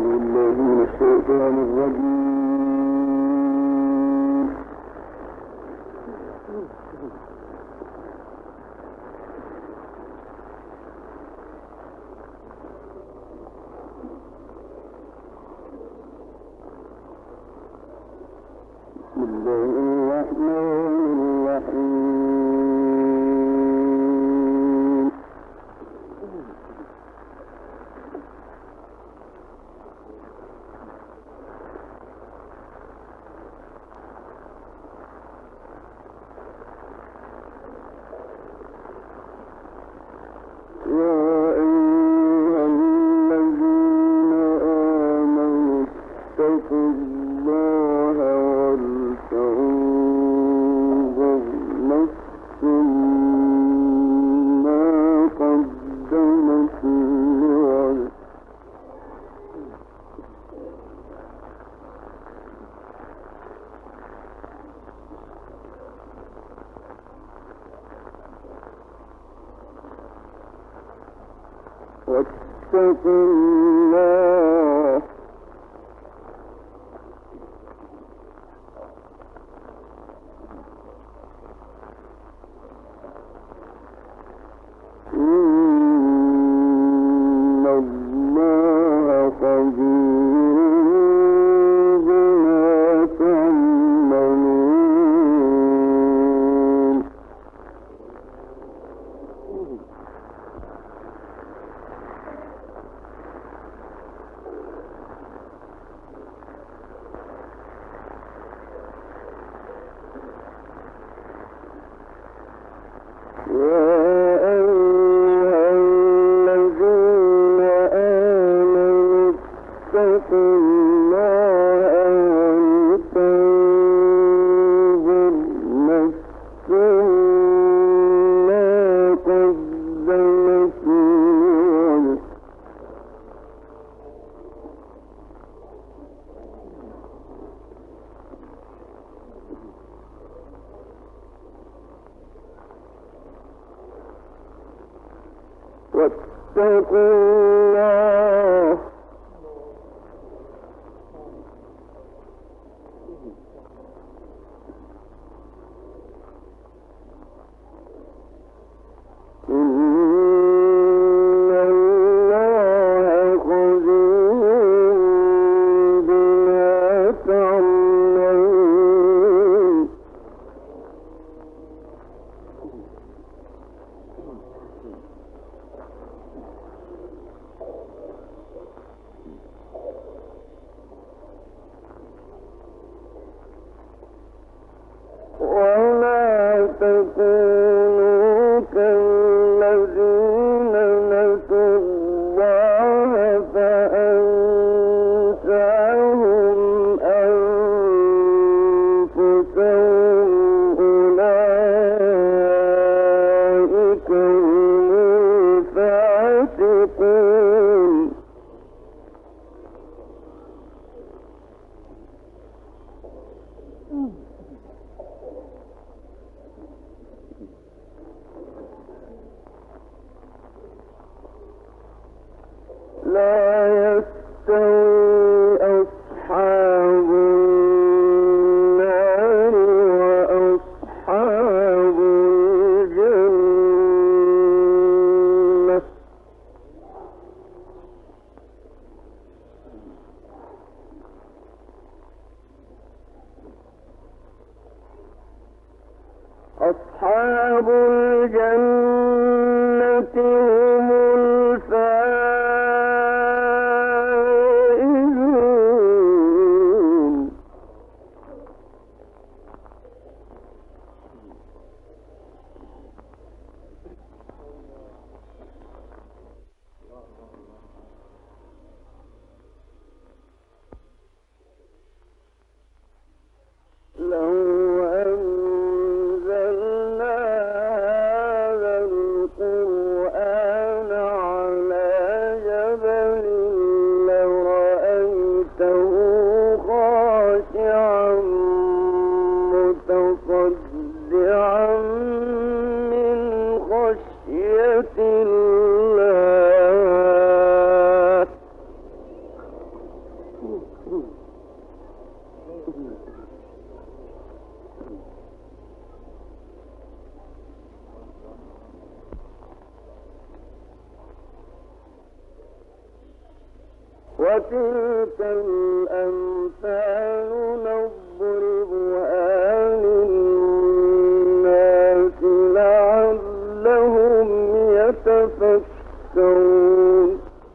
واتقوا الله إن الله خبير بما تعملون. واتقوا الله إن الله خبير بما تعملون. ولا تكونوا كالذين نسوا الله فأنساهم أنفسهم أولئك هم الفاسقون. لا يستوي أصحاب النار وأصحاب الجنة. أصحاب الجنة هم الفائزون. وتلك الأمثال نضربها للناس لعلهم يتفكرون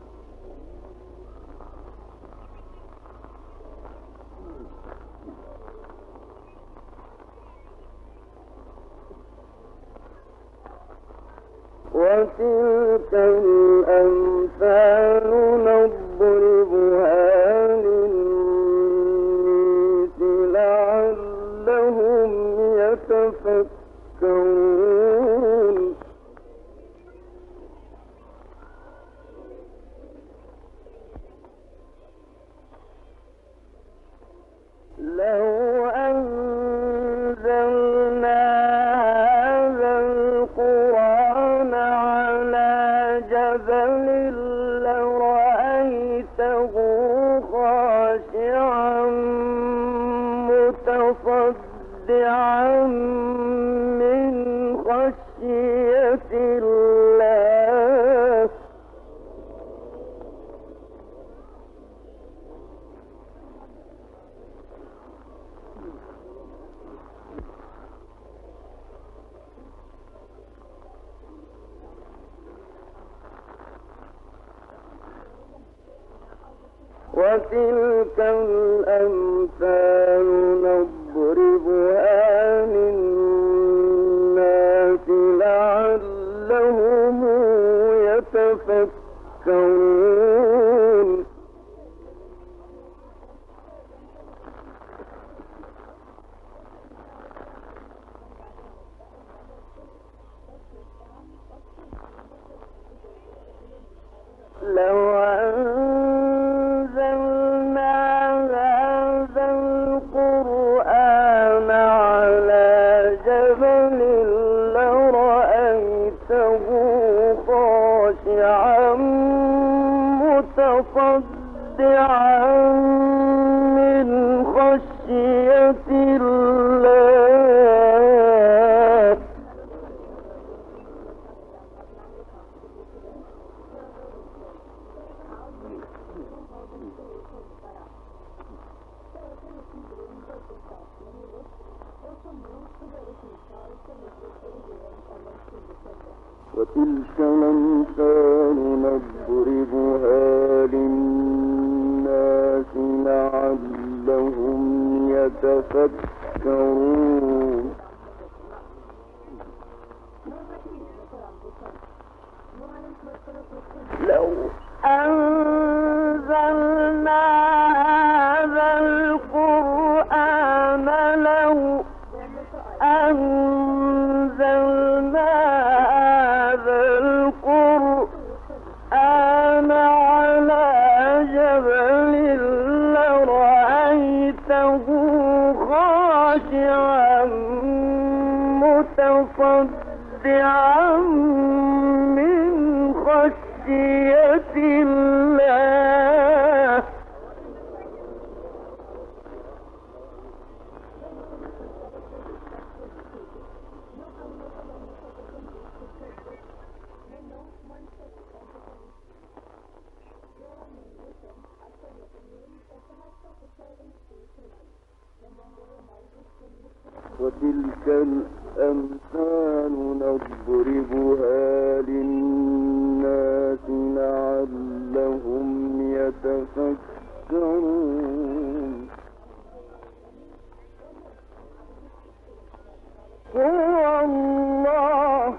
وتلك الأمثال نضربها للناس لعلهم يتفكرون لو أنزلنا هذا القرآن على جبل لرأيته خاشعا متصدعا من خشية الله وتلك الأمثال نضربها للناس لعلهم يتفكرون لو أنزلنا هذا القرآن على جبل لرأيته خاشعا متصدعا من خشية الله وتلك الأمثال نضربها للناس لعلهم يتفكرون لو أنزلنا هذا القرآن على جبل لرأيته خاشعا متصدعا من خشية الله وتلك الأمثال نضربها للناس لعلهم يتفكرون هو الله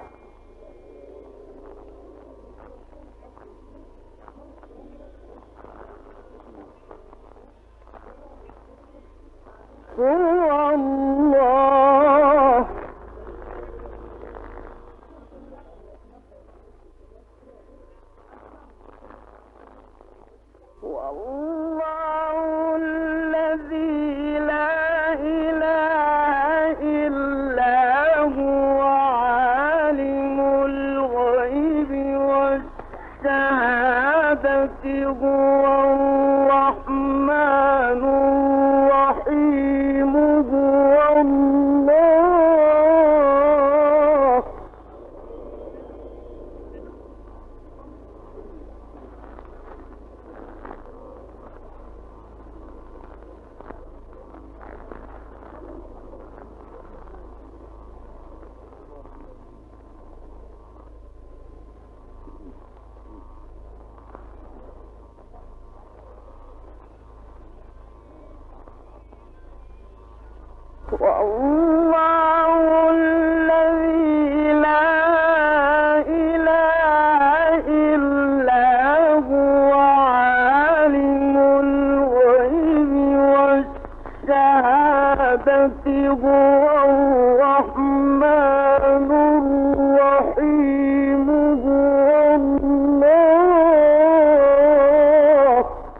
والله الذي لا إله إلا هو عالم الغيب والشهادة هو الرحمن الرحيم هو الله والله الذي لا إله إلا هو عالم الغيب والشهادة هو الرحمن الرحيم هو الله.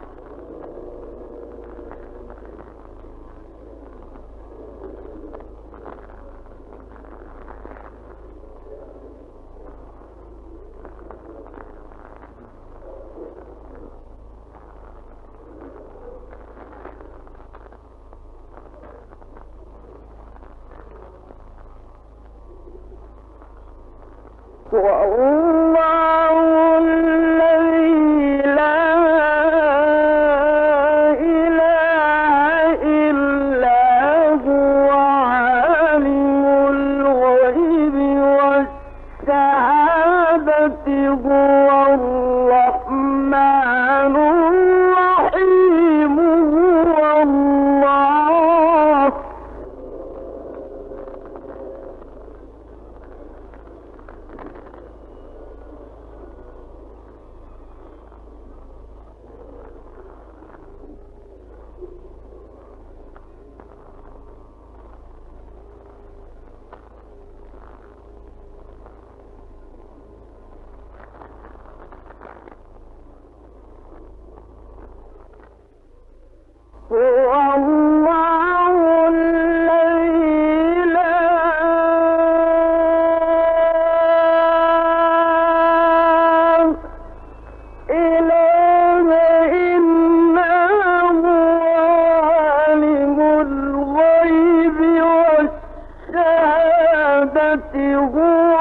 والله الذي لا إله إلا هو عالم الغيب والشهادة هو الرحمن الرحيم هو الله. هو الله الذي لا إله إلا هو عالم الغيب والشهادة هو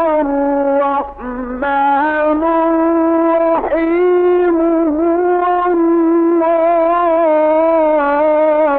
الرحمن الرحيم هو الله.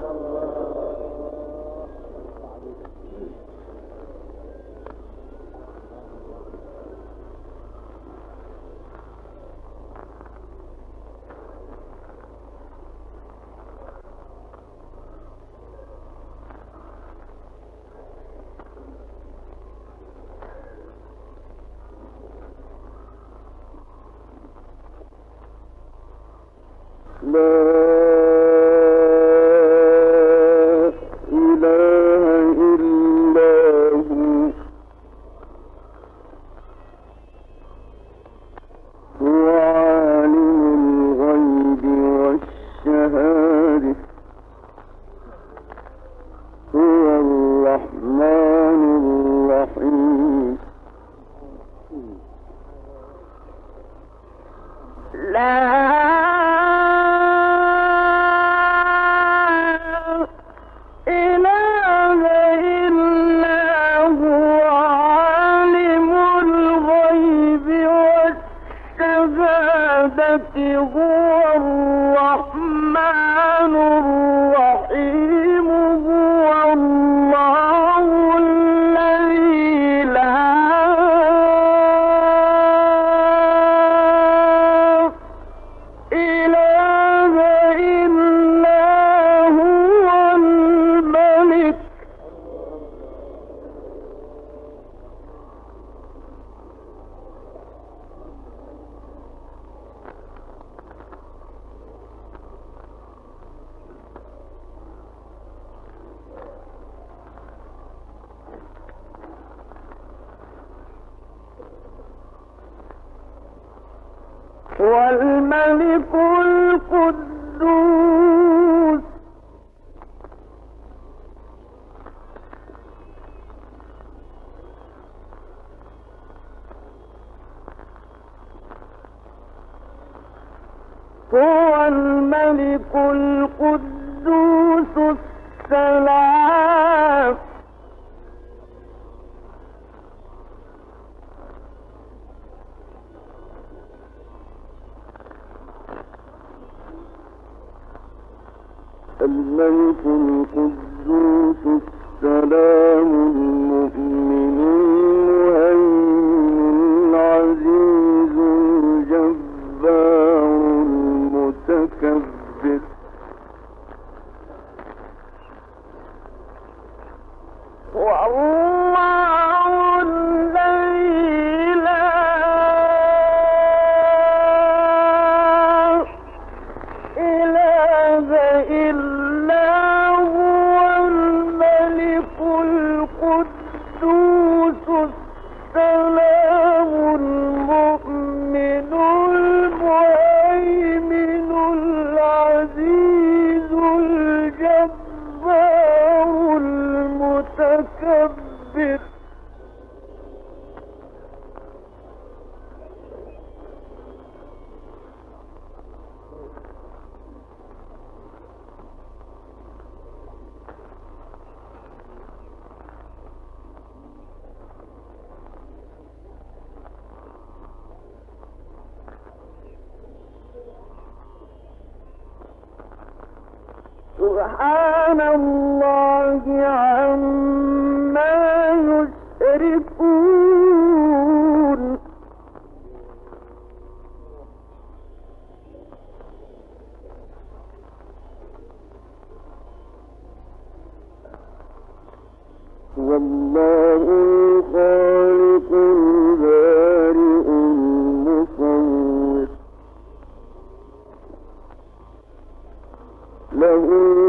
لا إله إلا هو عالم الغيب والشهادة هو الرحمن الرحيم. لا إله إلا هو عالم الغيب والشهادة هو الرحمن الرحيم هو الله الذي لا إله إلا هو الملك. والملك القدوس هو الملك القدوس السلام الملك القدوس السلام المؤمن المهيمن العزيز الجبار المتكبر إله إلا هو الملك القدوس السلام المؤمن المهيمن العزيز الجبار المتكبر سبحان الله عما يشركون والله الخالق البارئ المصور له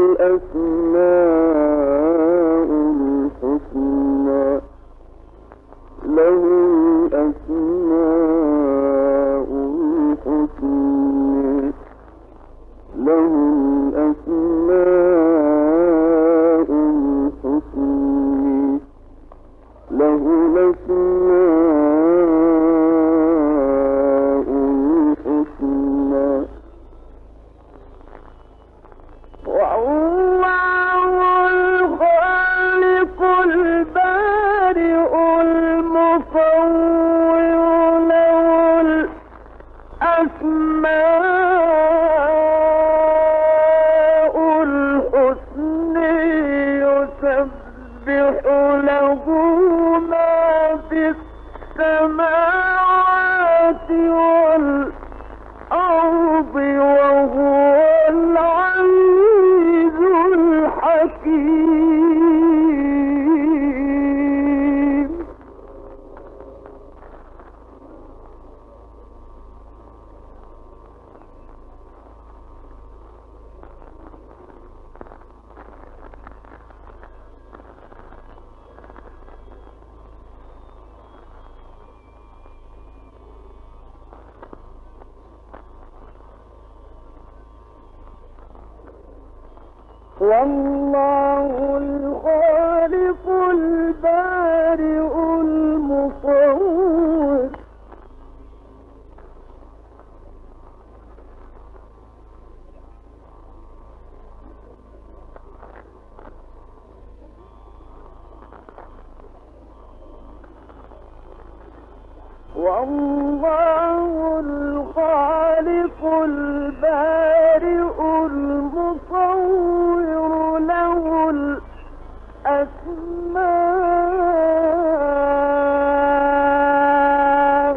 الأسماء الحسنى له الأسماء الحسنى له الأسماء الحسنى له الأسماء الحسنى والله الخالق البارئ المصور له الأسماء الحسنى يسبح له ما في السماوات والأرض وهو العزيز الحكيم والله الخالق البارئ المصور والله الخالق البارئ المصور له الأسماء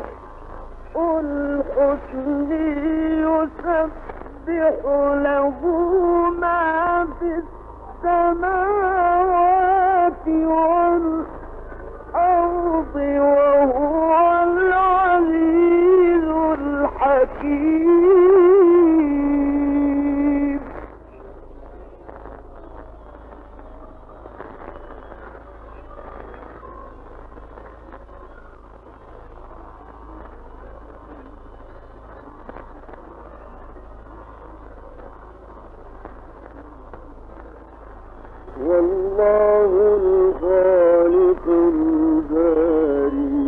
الحسنى يسبح له ما في السماوات والأرض وهو العزيز الحكيم والله الخالق البارئ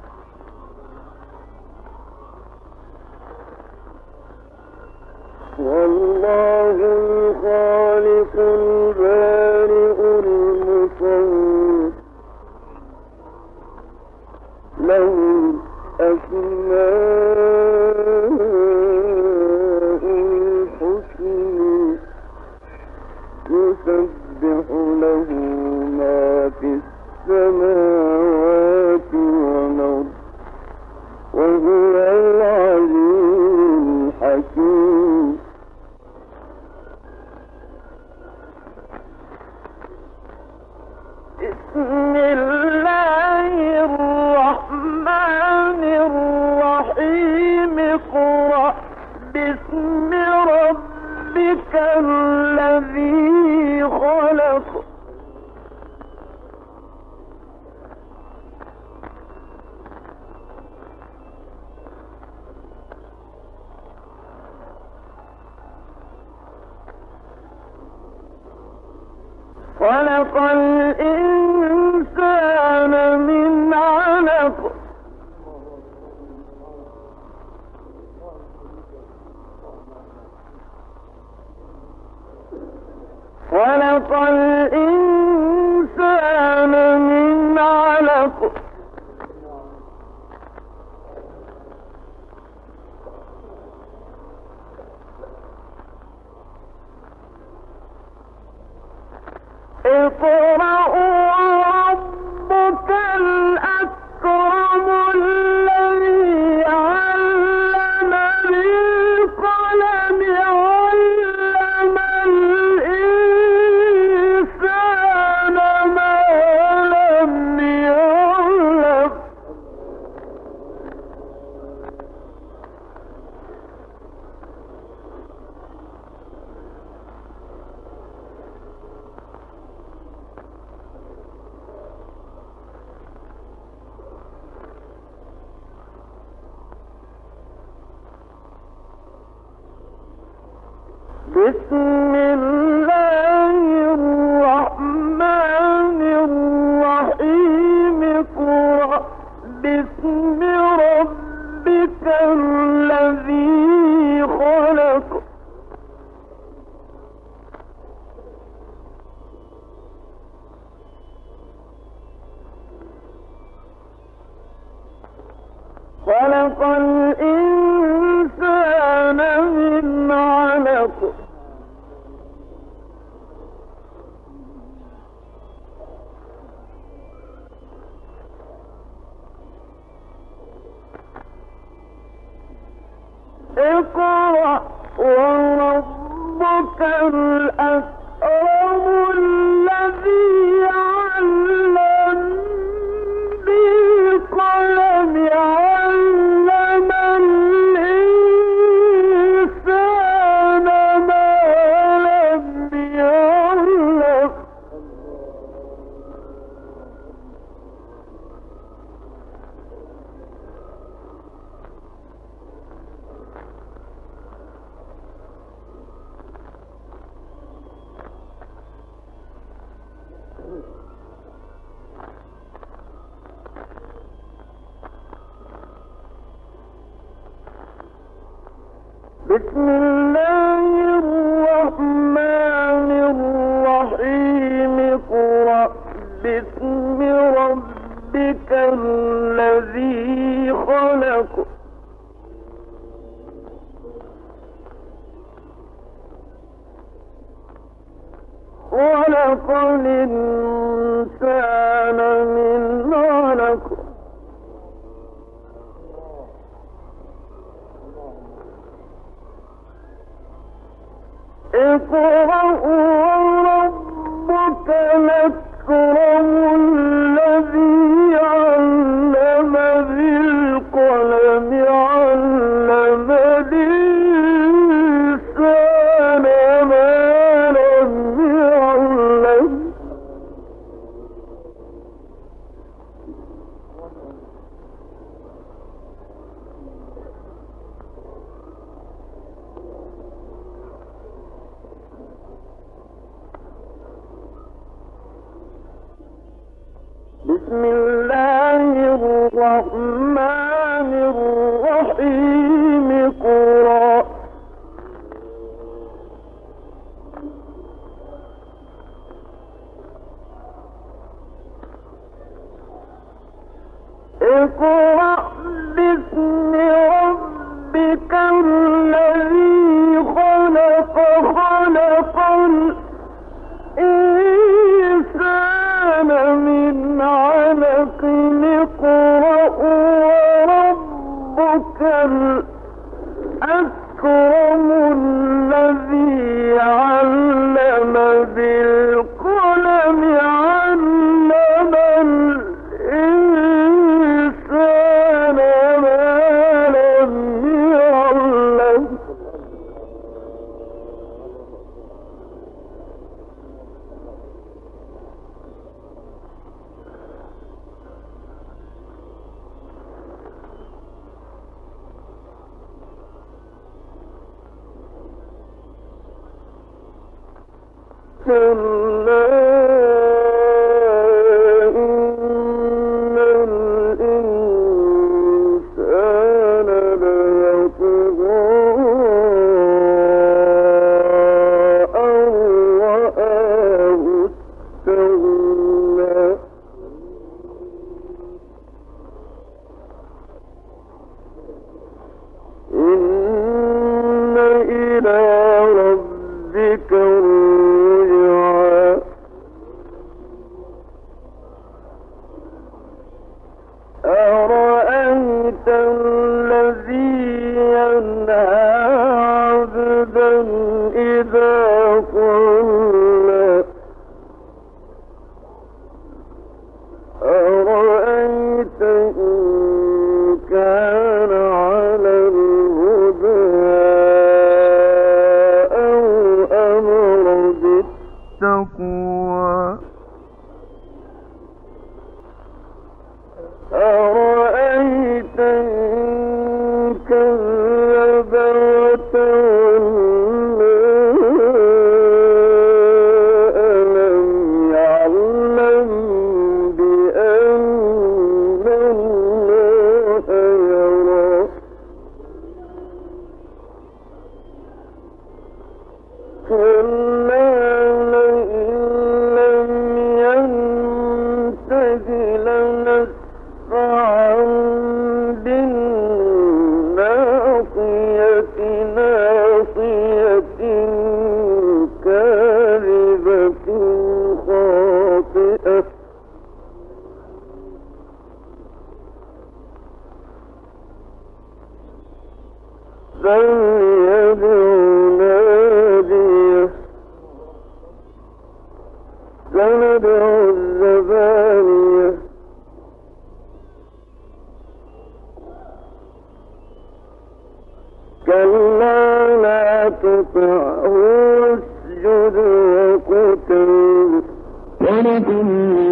والله الخالق البارئ المصور له الأسماء الحسنى يسبح له ما في السماوات والأرض وهو العزيز الحكيم الذي خلق خلق الإنسان من علق خلق الإنسان من علق اقرأ وربك الأكرم الذي علم بالقلم علم الإنسان ما لم يعلم بسم الله الرحمن الرحيم اقرأ باسم ربك الذي خلق خلق الإنسان من علق اقرأ وربك الأكرم الذي علم بالقلم علم الإنسان ما لم يعلم بسم الله الرحمن الرحيم اقرأ باسم ربك الذي خلق خلق الإنسان من علق اقرأ وربك الأكرم الذي علم بالقلم علم الإنسان ما لم يعلم بسم الله الرحمن الرحيم اقرأ اقرأ باسم ربك الذي خلق خلق الإنسان من علق اقرأ وربك الأكرم الذي علم بالقلم علم الإنسان كلا إن الإنسان ليطغى أن رآه استغنى إن إلى ربك الرجعى أرأيت الذي ينهى عبدا إذا صلى أرأيت إن كان على الهدى أو أمر بالتقوى أرأيت إن كذب وتولى ألم يعلم بأن الله يرى كلا لئن لم ينته لنسفعا بالناصية ناصية كاذبة خاطئة فليدع ناديه سندع الزبانية كلا لا تطعه واسجد واقترب ولكم